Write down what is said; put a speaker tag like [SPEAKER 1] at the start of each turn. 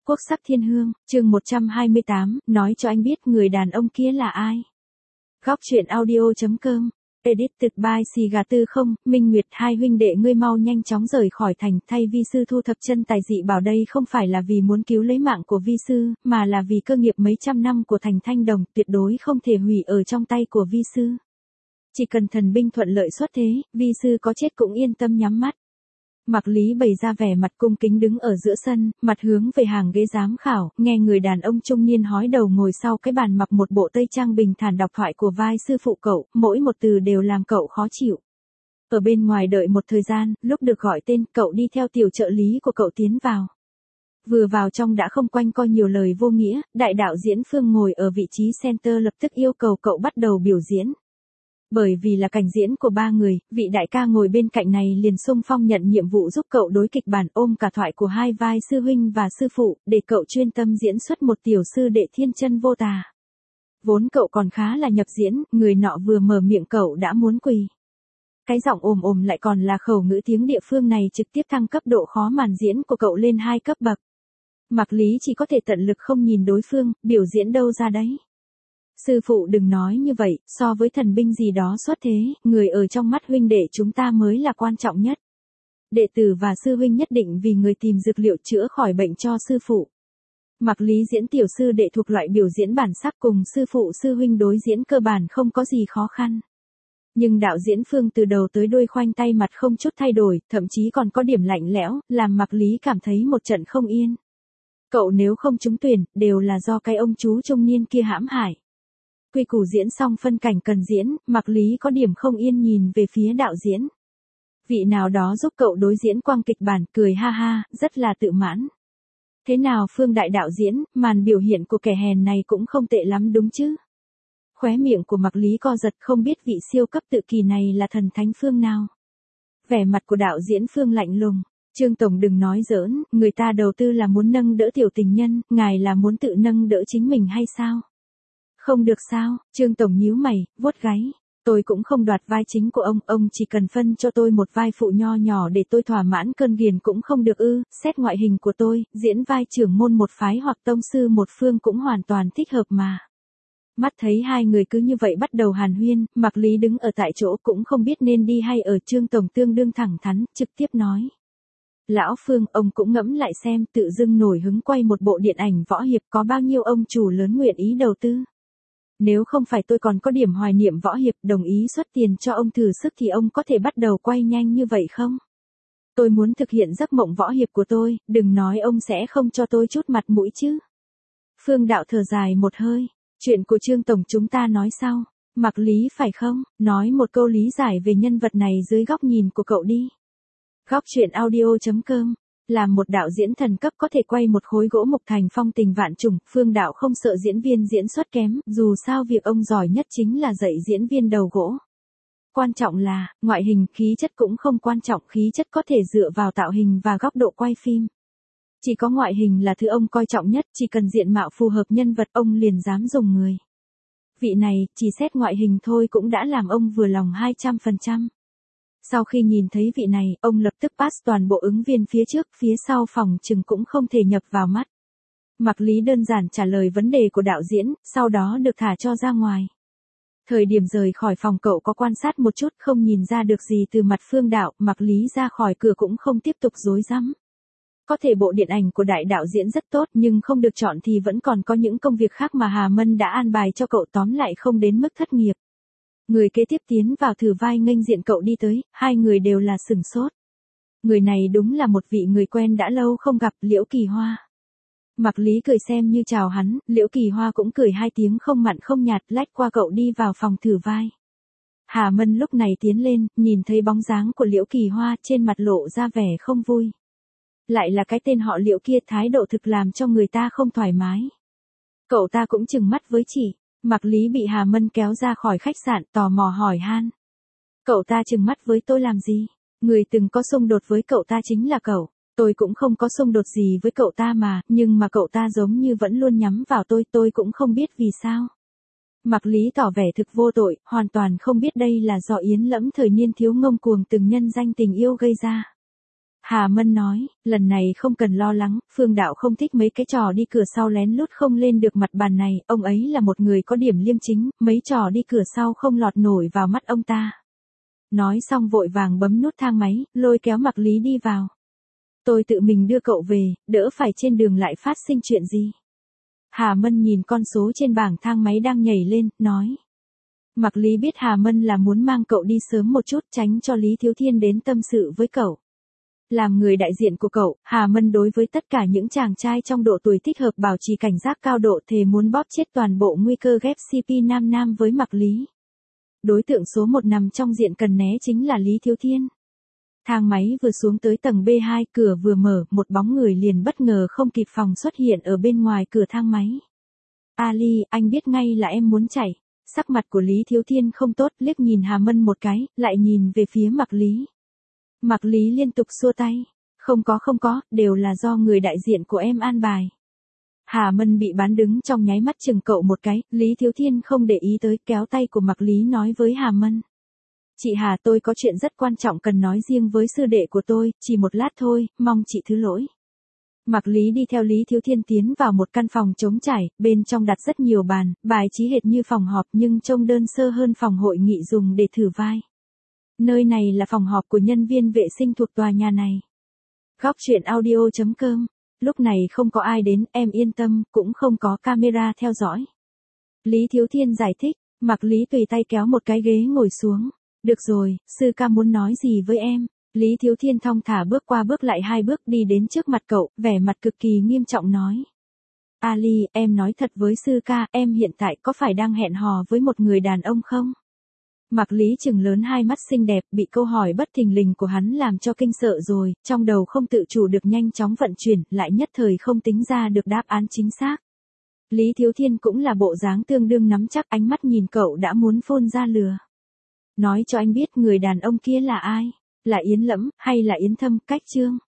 [SPEAKER 1] Quốc sắc thiên hương, chương 128, nói cho anh biết người đàn ông kia là ai. Góc truyện audio.com, edited by Xì Gà Tư không, Minh Nguyệt hai huynh đệ ngươi mau nhanh chóng rời khỏi thành, thay vi sư thu thập chân tài dị bảo đây không phải là vì muốn cứu lấy mạng của vi sư, mà là vì cơ nghiệp mấy trăm năm của thành Thanh Đồng tuyệt đối không thể hủy ở trong tay của vi sư. Chỉ cần thần binh thuận lợi xuất thế, vi sư có chết cũng yên tâm nhắm mắt. Mạc Lý bày ra vẻ mặt cung kính đứng ở giữa sân, mặt hướng về hàng ghế giám khảo, nghe người đàn ông trung niên hói đầu ngồi sau cái bàn mặc một bộ tây trang bình thản đọc thoại của vai sư phụ cậu, mỗi một từ đều làm cậu khó chịu. Ở bên ngoài đợi một thời gian, lúc được gọi tên, cậu đi theo tiểu trợ lý của cậu tiến vào. Vừa vào trong đã không quanh co nhiều lời vô nghĩa, đại đạo diễn Phương ngồi ở vị trí center lập tức yêu cầu cậu bắt đầu biểu diễn. Bởi vì là cảnh diễn của ba người, vị đại ca ngồi bên cạnh này liền xung phong nhận nhiệm vụ giúp cậu đối kịch bản ôm cả thoại của hai vai sư huynh và sư phụ, để cậu chuyên tâm diễn xuất một tiểu sư đệ thiên chân vô tà. Vốn cậu còn khá là nhập diễn, người nọ vừa mở miệng cậu đã muốn quỳ. Cái giọng ồm ồm lại còn là khẩu ngữ tiếng địa phương này trực tiếp thăng cấp độ khó màn diễn của cậu lên 2 cấp bậc. Mạc Lý chỉ có thể tận lực không nhìn đối phương, biểu diễn đâu ra đấy. Sư phụ đừng nói như vậy, so với thần binh gì đó xuất thế, người ở trong mắt huynh đệ chúng ta mới là quan trọng nhất. Đệ tử và sư huynh nhất định vì người tìm dược liệu chữa khỏi bệnh cho sư phụ. Mạc Lý diễn tiểu sư đệ thuộc loại biểu diễn bản sắc cùng sư phụ sư huynh đối diễn cơ bản không có gì khó khăn. Nhưng đạo diễn Phương từ đầu tới đuôi khoanh tay mặt không chút thay đổi, thậm chí còn có điểm lạnh lẽo, làm Mạc Lý cảm thấy một trận không yên. Cậu nếu không trúng tuyển, đều là do cái ông chú trung niên kia hãm hại. Quy củ diễn xong phân cảnh cần diễn, Mạc Lý có điểm không yên nhìn về phía đạo diễn. Vị nào đó giúp cậu đối diễn quang kịch bản, cười ha ha, rất là tự mãn. Thế nào Phương đại đạo diễn, màn biểu hiện của kẻ hèn này cũng không tệ lắm đúng chứ? Khóe miệng của Mạc Lý co giật, không biết vị siêu cấp tự kỳ này là thần thánh Phương nào. Vẻ mặt của đạo diễn Phương lạnh lùng. Trương Tổng đừng nói giỡn, người ta đầu tư là muốn nâng đỡ tiểu tình nhân, ngài là muốn tự nâng đỡ chính mình hay sao? Không được sao, Trương Tổng nhíu mày, vuốt gáy. Tôi cũng không đoạt vai chính của ông chỉ cần phân cho tôi một vai phụ nho nhỏ để tôi thỏa mãn cơn ghiền cũng không được ư, xét ngoại hình của tôi, diễn vai trưởng môn một phái hoặc tông sư một phương cũng hoàn toàn thích hợp mà. Mắt thấy hai người cứ như vậy bắt đầu hàn huyên, Mạc Lý đứng ở tại chỗ cũng không biết nên đi hay ở. Trương Tổng tương đương thẳng thắn, trực tiếp nói. Lão Phương, ông cũng ngẫm lại xem, tự dưng nổi hứng quay một bộ điện ảnh võ hiệp có bao nhiêu ông chủ lớn nguyện ý đầu tư. Nếu không phải tôi còn có điểm hoài niệm võ hiệp đồng ý xuất tiền cho ông thử sức thì ông có thể bắt đầu quay nhanh như vậy không? Tôi muốn thực hiện giấc mộng võ hiệp của tôi, đừng nói ông sẽ không cho tôi chút mặt mũi chứ. Phương đạo thở dài một hơi, chuyện của Trương Tổng chúng ta nói sau. Mạc Lý phải không, nói một câu lý giải về nhân vật này dưới góc nhìn của cậu đi. Góc truyện audio.com, làm một đạo diễn thần cấp có thể quay một khối gỗ mục thành phong tình vạn trùng, Phương đạo không sợ diễn viên diễn xuất kém, dù sao việc ông giỏi nhất chính là dạy diễn viên đầu gỗ. Quan trọng là, ngoại hình, khí chất cũng không quan trọng, khí chất có thể dựa vào tạo hình và góc độ quay phim. Chỉ có ngoại hình là thứ ông coi trọng nhất, chỉ cần diện mạo phù hợp nhân vật ông liền dám dùng người. Vị này, chỉ xét ngoại hình thôi cũng đã làm ông vừa lòng 200%. Sau khi nhìn thấy vị này, ông lập tức pass toàn bộ ứng viên phía trước, phía sau phòng chừng cũng không thể nhập vào mắt. Mạc Lý đơn giản trả lời vấn đề của đạo diễn, sau đó được thả cho ra ngoài. Thời điểm rời khỏi phòng cậu có quan sát một chút, không nhìn ra được gì từ mặt Phương đạo, Mạc Lý ra khỏi cửa cũng không tiếp tục rối rắm. Có thể bộ điện ảnh của đại đạo diễn rất tốt nhưng không được chọn thì vẫn còn có những công việc khác mà Hà Mân đã an bài cho cậu, tóm lại không đến mức thất nghiệp. Người kế tiếp tiến vào thử vai nghênh diện cậu đi tới, hai người đều là sửng sốt. Người này đúng là một vị người quen đã lâu không gặp, Liễu Kỳ Hoa. Mạc Lý cười xem như chào hắn, Liễu Kỳ Hoa cũng cười hai tiếng không mặn không nhạt, lách qua cậu đi vào phòng thử vai. Hà Mân lúc này tiến lên, nhìn thấy bóng dáng của Liễu Kỳ Hoa, trên mặt lộ ra vẻ không vui. Lại là cái tên họ Liễu kia, thái độ thực làm cho người ta không thoải mái. Cậu ta cũng chừng mắt với chị. Mạc Lý bị Hà Mân kéo ra khỏi khách sạn, tò mò hỏi han. Cậu ta trừng mắt với tôi làm gì? Người từng có xung đột với cậu ta chính là cậu. Tôi cũng không có xung đột gì với cậu ta mà, nhưng mà cậu ta giống như vẫn luôn nhắm vào tôi cũng không biết vì sao. Mạc Lý tỏ vẻ thực vô tội, hoàn toàn không biết đây là do Yến Lẫm thời niên thiếu ngông cuồng từng nhân danh tình yêu gây ra. Hà Mân nói, lần này không cần lo lắng, Phương Đạo không thích mấy cái trò đi cửa sau lén lút không lên được mặt bàn này, ông ấy là một người có điểm liêm chính, mấy trò đi cửa sau không lọt nổi vào mắt ông ta. Nói xong vội vàng bấm nút thang máy, lôi kéo Mạc Lý đi vào. Tôi tự mình đưa cậu về, đỡ phải trên đường lại phát sinh chuyện gì. Hà Mân nhìn con số trên bảng thang máy đang nhảy lên, nói. Mạc Lý biết Hà Mân là muốn mang cậu đi sớm một chút tránh cho Lý Thiếu Thiên đến tâm sự với cậu. Làm người đại diện của cậu, Hà Mân đối với tất cả những chàng trai trong độ tuổi thích hợp bảo trì cảnh giác cao độ thề muốn bóp chết toàn bộ nguy cơ ghép CP nam nam với Mạc Lý. Đối tượng số 1 nằm trong diện cần né chính là Lý Thiếu Thiên. Thang máy vừa xuống tới tầng B2, cửa vừa mở, một bóng người liền bất ngờ không kịp phòng xuất hiện ở bên ngoài cửa thang máy. Ali, anh biết ngay là em muốn chạy. Sắc mặt của Lý Thiếu Thiên không tốt, liếc nhìn Hà Mân một cái, lại nhìn về phía Mạc Lý. Mạc Lý liên tục xua tay. Không có, đều là do người đại diện của em an bài. Hà Mân bị bán đứng trong nháy mắt chừng cậu một cái, Lý Thiếu Thiên không để ý tới, kéo tay của Mạc Lý nói với Hà Mân. Chị Hà, tôi có chuyện rất quan trọng cần nói riêng với sư đệ của tôi, chỉ một lát thôi, mong chị thứ lỗi. Mạc Lý đi theo Lý Thiếu Thiên tiến vào một căn phòng trống trải, bên trong đặt rất nhiều bàn, bài trí hệt như phòng họp nhưng trông đơn sơ hơn phòng hội nghị dùng để thử vai. Nơi này là phòng họp của nhân viên vệ sinh thuộc tòa nhà này. Góc truyện audio.com. Lúc này không có ai đến, em yên tâm, cũng không có camera theo dõi. Lý Thiếu Thiên giải thích, Mạc Lý tùy tay kéo một cái ghế ngồi xuống. Được rồi, sư ca muốn nói gì với em? Lý Thiếu Thiên thong thả bước qua bước lại 2 bước đi đến trước mặt cậu, vẻ mặt cực kỳ nghiêm trọng nói. Ali, em nói thật với sư ca, em hiện tại có phải đang hẹn hò với một người đàn ông không? Mạc Lý trừng lớn hai mắt xinh đẹp, bị câu hỏi bất thình lình của hắn làm cho kinh sợ rồi, trong đầu không tự chủ được nhanh chóng vận chuyển, lại nhất thời không tính ra được đáp án chính xác. Lý Thiếu Thiên cũng là bộ dáng tương đương nắm chắc, ánh mắt nhìn cậu đã muốn phun ra lửa. Nói cho anh biết người đàn ông kia là ai? Là Yến Lẫm, hay là Yến Thâm, Cách Trương?